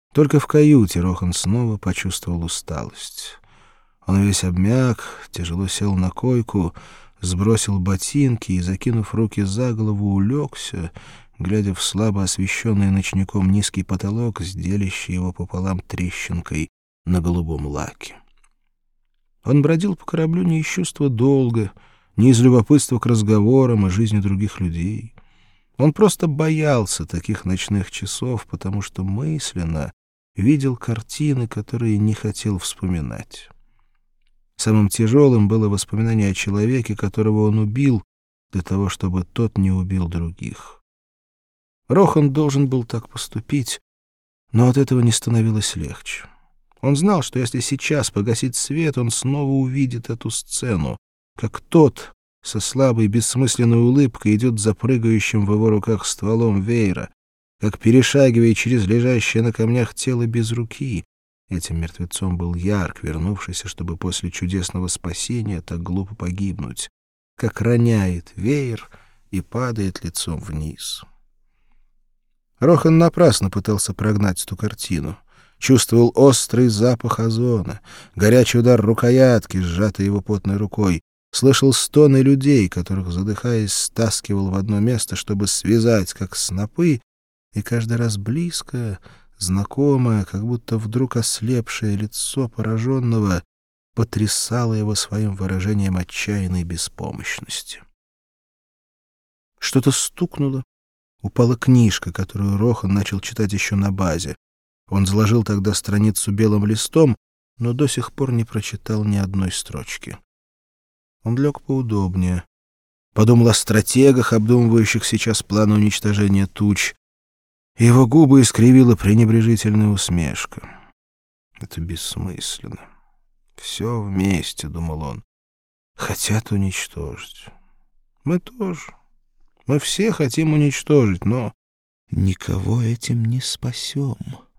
Только в каюте Рохан снова почувствовал усталость. Он весь обмяк, тяжело сел на койку, сбросил ботинки и, закинув руки за голову, улегся, глядя в слабо освещенный ночником низкий потолок, с делящей его пополам трещинкой на голубом лаке. Он бродил по кораблю не из чувства долга, не из любопытства к разговорам и жизни других людей. Он просто боялся таких ночных часов, потому что мысленно видел картины, которые не хотел вспоминать. Самым тяжелым было воспоминание о человеке, которого он убил, для того, чтобы тот не убил других. Рохан должен был так поступить, но от этого не становилось легче. Он знал, что если сейчас погасить свет, он снова увидит эту сцену, как тот со слабой бессмысленной улыбкой идет за прыгающим в его руках стволом веера, как, перешагивая через лежащее на камнях тело без руки, этим мертвецом был Ярк, вернувшийся, чтобы после чудесного спасения так глупо погибнуть, как роняет веер и падает лицом вниз. Рохан напрасно пытался прогнать эту картину. Чувствовал острый запах озона, горячий удар рукоятки, сжатой его потной рукой, слышал стоны людей, которых, задыхаясь, стаскивал в одно место, чтобы связать, как снопы, и каждый раз близкое, знакомое, как будто вдруг ослепшее лицо пораженного потрясало его своим выражением отчаянной беспомощности. Что-то стукнуло. Упала книжка, которую Рохан начал читать еще на базе. Он заложил тогда страницу белым листом, но до сих пор не прочитал ни одной строчки. Он лег поудобнее. Подумал о стратегах, обдумывающих сейчас план уничтожения туч. Его губы искривила пренебрежительная усмешка. Это бессмысленно. Все вместе, — думал он, — хотят уничтожить. Мы тоже. Мы все хотим уничтожить, но никого этим не спасем.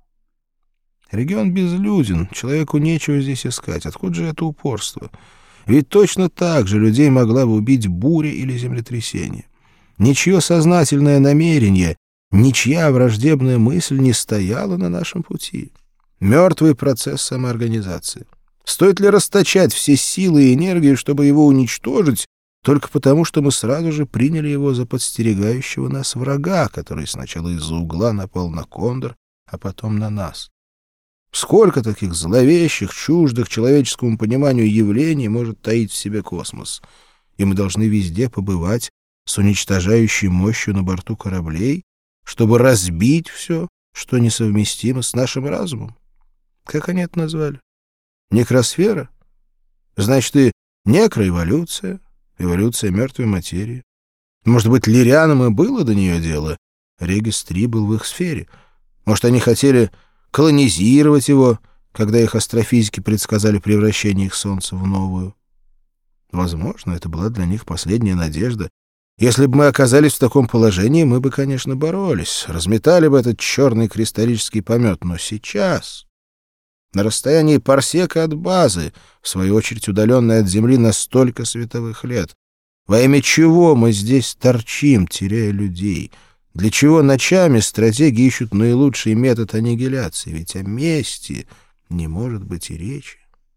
Регион безлюден, человеку нечего здесь искать. Откуда же это упорство? Ведь точно так же людей могла бы убить буря или землетрясение. Ничье сознательное намерение, ничья враждебная мысль не стояла на нашем пути. Мертвый процесс самоорганизации. Стоит ли расточать все силы и энергию, чтобы его уничтожить, только потому, что мы сразу же приняли его за подстерегающего нас врага, который сначала из-за угла напал на Кондор, а потом на нас? Сколько таких зловещих, чуждых человеческому пониманию явлений может таить в себе космос? И мы должны везде побывать с уничтожающей мощью на борту кораблей, чтобы разбить все, что несовместимо с нашим разумом. Как они это назвали? Некросфера? Значит, и некроэволюция, эволюция мертвой материи. Может быть, лирианам и было до нее дело? Регис-3 был в их сфере. Может, они хотели колонизировать его, когда их астрофизики предсказали превращение их Солнца в новую. Возможно, это была для них последняя надежда. Если бы мы оказались в таком положении, мы бы, конечно, боролись, разметали бы этот черный кристаллический помет. Но сейчас, на расстоянии парсека от базы, в свою очередь удаленной от Земли на столько световых лет, во имя чего мы здесь торчим, теряя людей? Для чего ночами стратеги ищут наилучший метод аннигиляции? Ведь о мести не может быть и речи.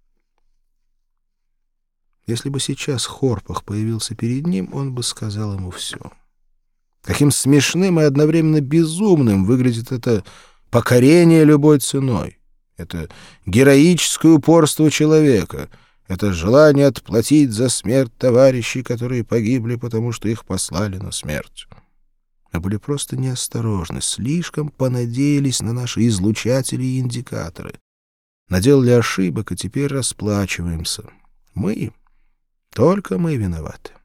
Если бы сейчас Хорпах появился перед ним, он бы сказал ему все. Каким смешным и одновременно безумным выглядит это покорение любой ценой. Это героическое упорство человека. Это желание отплатить за смерть товарищей, которые погибли, потому что их послали на смерть. Мы были просто неосторожны, слишком понадеялись на наши излучатели и индикаторы. Наделали ошибок, и теперь расплачиваемся. Мы, только мы виноваты.